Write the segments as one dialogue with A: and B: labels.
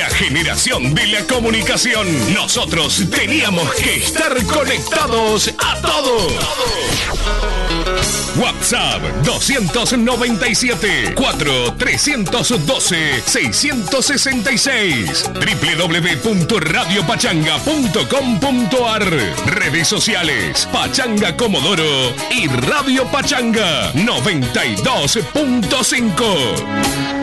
A: la generación de la comunicación. Nosotros teníamos que estar conectados a todo. WhatsApp 297 4312 666 www.radiopachanga.com.ar. Redes sociales Pachanga Comodoro y Radio Pachanga 92.5.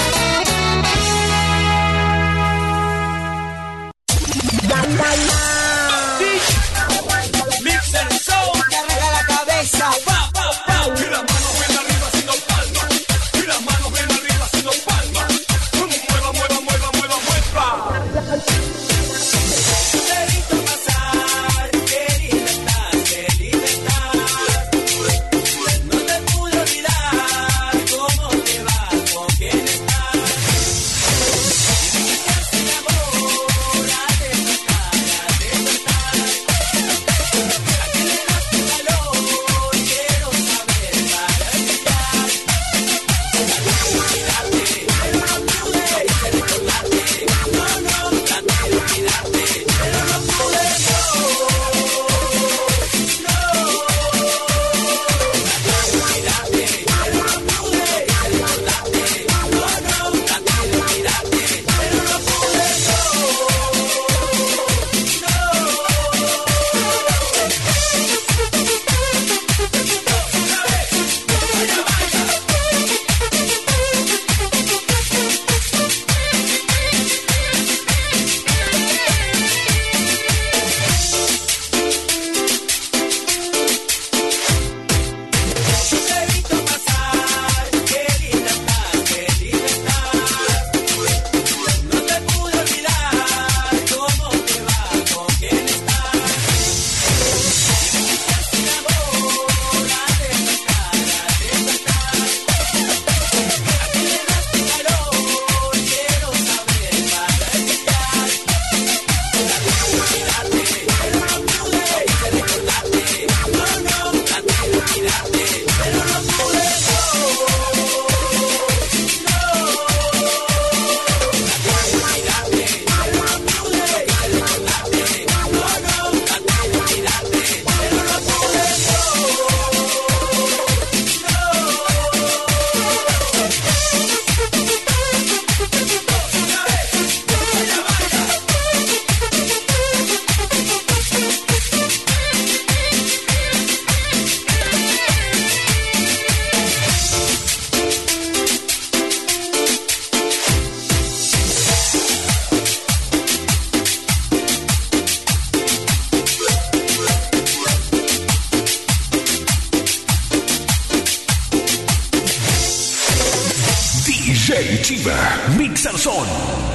B: DJ Chiva, Mixer Son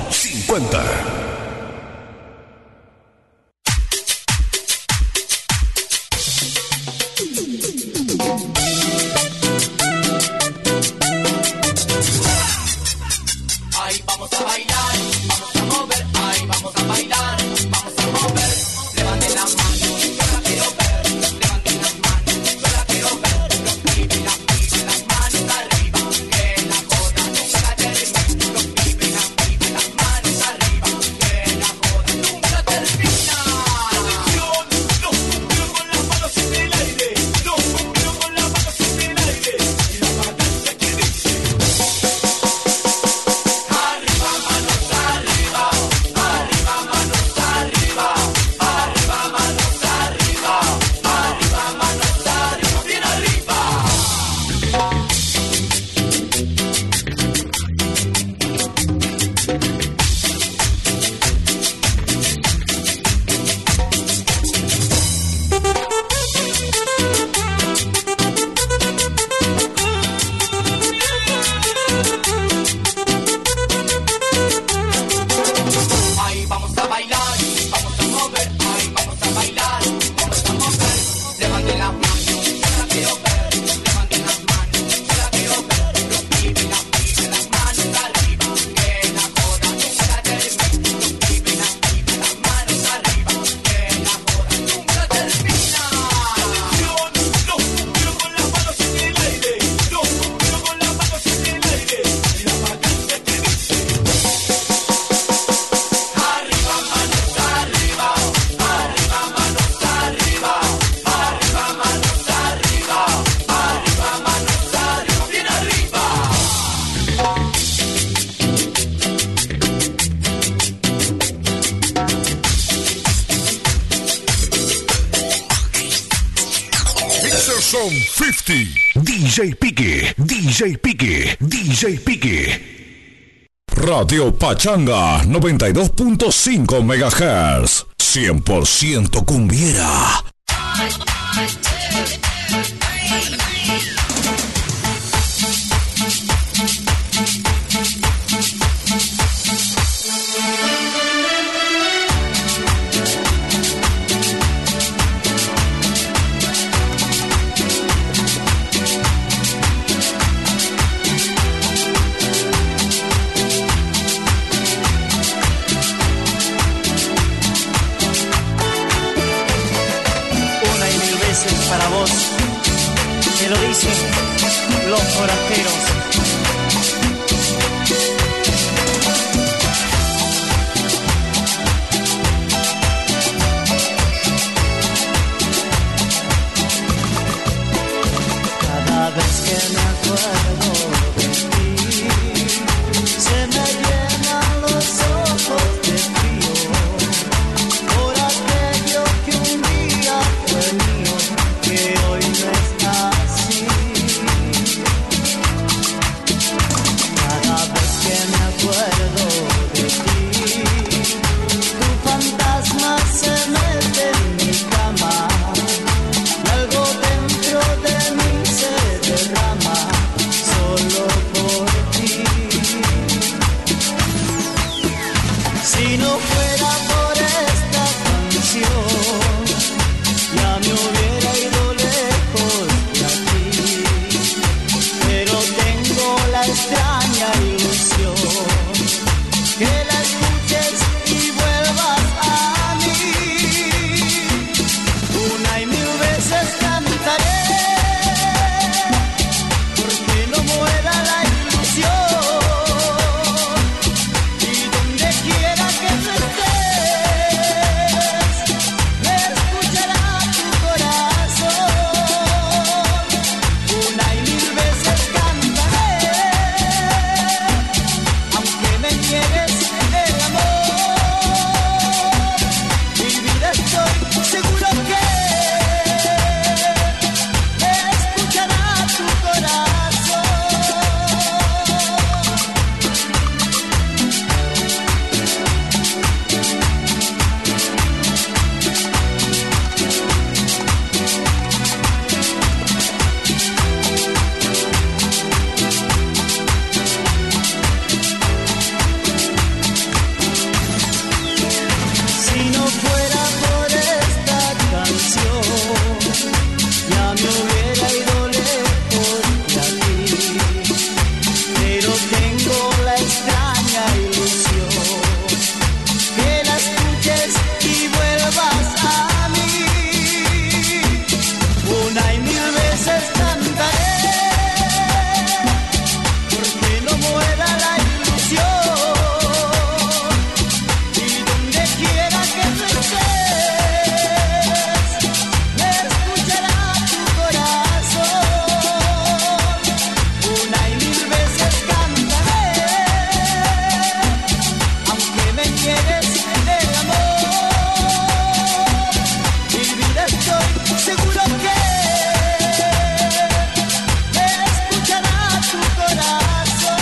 B: 50.
C: Arriba, que
B: Don 50. DJ Pique, DJ Pique, DJ Pique. Radio Pachanga 92.5 MHz. 100% cumbiera.
C: Para vos, te lo dicen los forasteros. Cada vez que me acuerdo de ti, se me llenan los ojos de frío, por aquello que un día fue mío, que hoy no está así. Cada vez que me acuerdo de ti, tu fantasma se mete en mi cama, y algo dentro de mí se derrama solo por ti. Si no fuera por esta canción, ya me hubiera ido lejos de aquí, pero tengo la extraña ilusión que la escuches y vuelvas a mí. Una y mil veces cantaré, porque no muera la ilusión, y donde quiera que tú estés, me escuchará tu corazón. Una y mil veces cantaré, aunque me niegues el amor. Mi vida estoy seguro que me escuchará tu corazón. Si no fuera por esta canción, ya me hubiera ido lejos de aquí, pero tengo la extraña ilusión que la escuches y vuelvas a mí. Una y mil veces cantaré, porque no muera la ilusión, y donde quiera que tú estés, me escuchará tu corazón. Una y mil veces cantaré, aunque me niegues el amor. Mi vida estoy seguro que me escuchará tu corazón.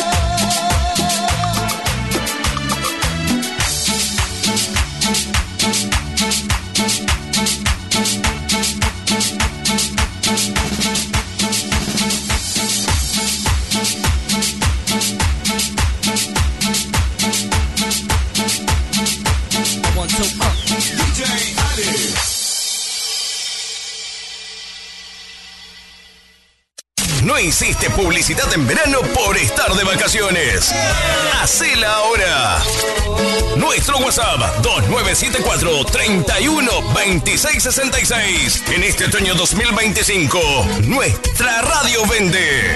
A: No hiciste publicidad en verano por estar de vacaciones. Hacela ahora. Nuestro WhatsApp 2974 31 26 66. En este otoño 2025, nuestra radio vende.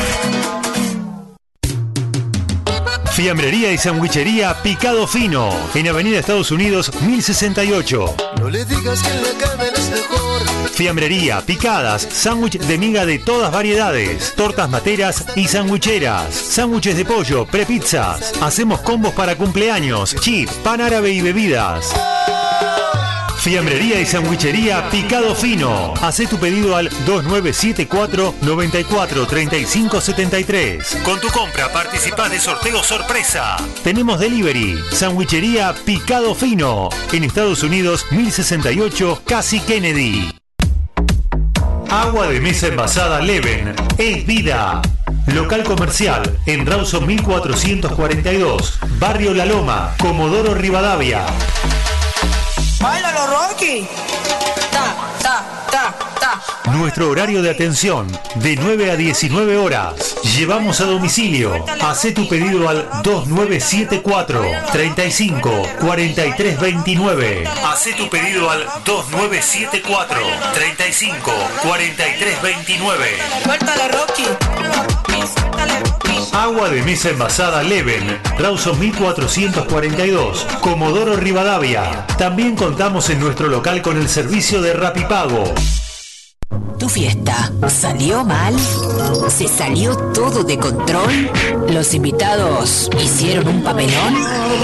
D: Fiambrería y sandwichería Picado Fino, en Avenida Estados Unidos 1068.
E: No le digas que en la cama es mejor.
D: Fiambrería, picadas, sándwich de miga de todas variedades, tortas materas y sandwicheras, sándwiches de pollo, prepizzas. Hacemos combos para cumpleaños, chip, pan árabe y bebidas. Fiambrería y sandwichería Picado Fino. Hacé tu pedido al 2974 94 35 73. Con tu compra participás de sorteo sorpresa. Tenemos delivery. Sandwichería Picado Fino. En Estados Unidos, 1068 Casi Kennedy. Agua de mesa envasada Leven. Es vida. Local comercial en Rawson 1442. Barrio La Loma, Comodoro Rivadavia.
F: ¡Báilalo, Rocky! Ta, ta, ta, ta.
D: Nuestro horario de atención, de 9 a 19 horas. Llevamos a domicilio. Hacé tu pedido al 2974 35 43 29. Hacé tu pedido al 2974 35 43 29.
F: ¡Suéltale, Rocky! ¡Suéltale, Rocky!
D: Agua de mesa envasada Leven, Rawson 1442, Comodoro Rivadavia. También contamos en nuestro local con el servicio de Rapipago.
G: ¿Tu fiesta salió mal? ¿Se salió todo de control? ¿Los invitados hicieron un papelón?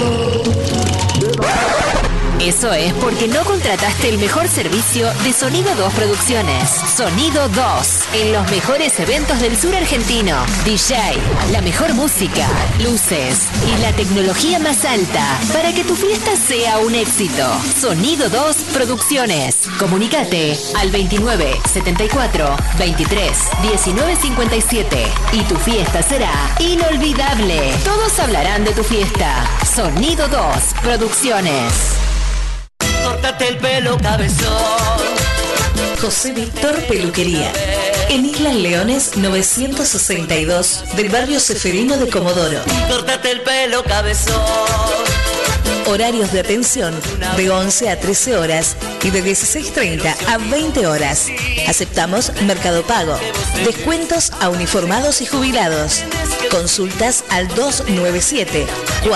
G: Eso es porque no contrataste el mejor servicio de Sonido 2 Producciones. Sonido 2, en los mejores eventos del sur argentino. DJ, la mejor música, luces y la tecnología más alta para que tu fiesta sea un éxito. Sonido 2 Producciones. Comunícate al 29 74 23 19 57 y tu fiesta será inolvidable. Todos hablarán de tu fiesta. Sonido 2 Producciones.
C: Córtate el pelo, cabezón.
H: José Víctor Peluquería. En Islas Leones 962 del barrio Ceferino de Comodoro.
C: Córtate el pelo, cabezón.
H: Horarios de atención de 11 a 13 horas y de 16:30 a 20 horas. Aceptamos Mercado Pago. Descuentos a uniformados y jubilados. Consultas al 297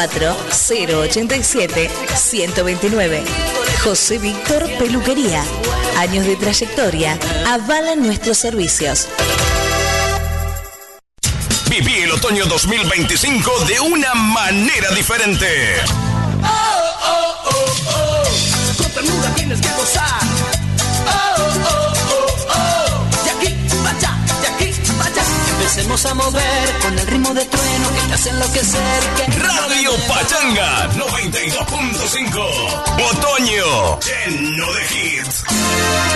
H: 4087 129. José Víctor Peluquería. Años de trayectoria avalan nuestros servicios.
A: Viví el otoño 2025 de una manera diferente.
C: Con ternura tienes que gozar. De aquí para allá, de aquí para allá. Empecemos a mover con el ritmo de trueno que te hace enloquecer.
A: Radio Pachanga 92.5. Otoño lleno de hits.